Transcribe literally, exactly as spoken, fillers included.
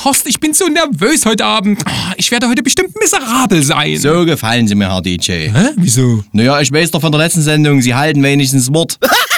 Ach, Horst, ich bin so nervös heute Abend. Ah, Ich werde heute bestimmt miserabel sein. So gefallen Sie mir, Herr D J. Hä? Wieso? Naja, ich weiß doch von der letzten Sendung, Sie halten wenigstens Wort.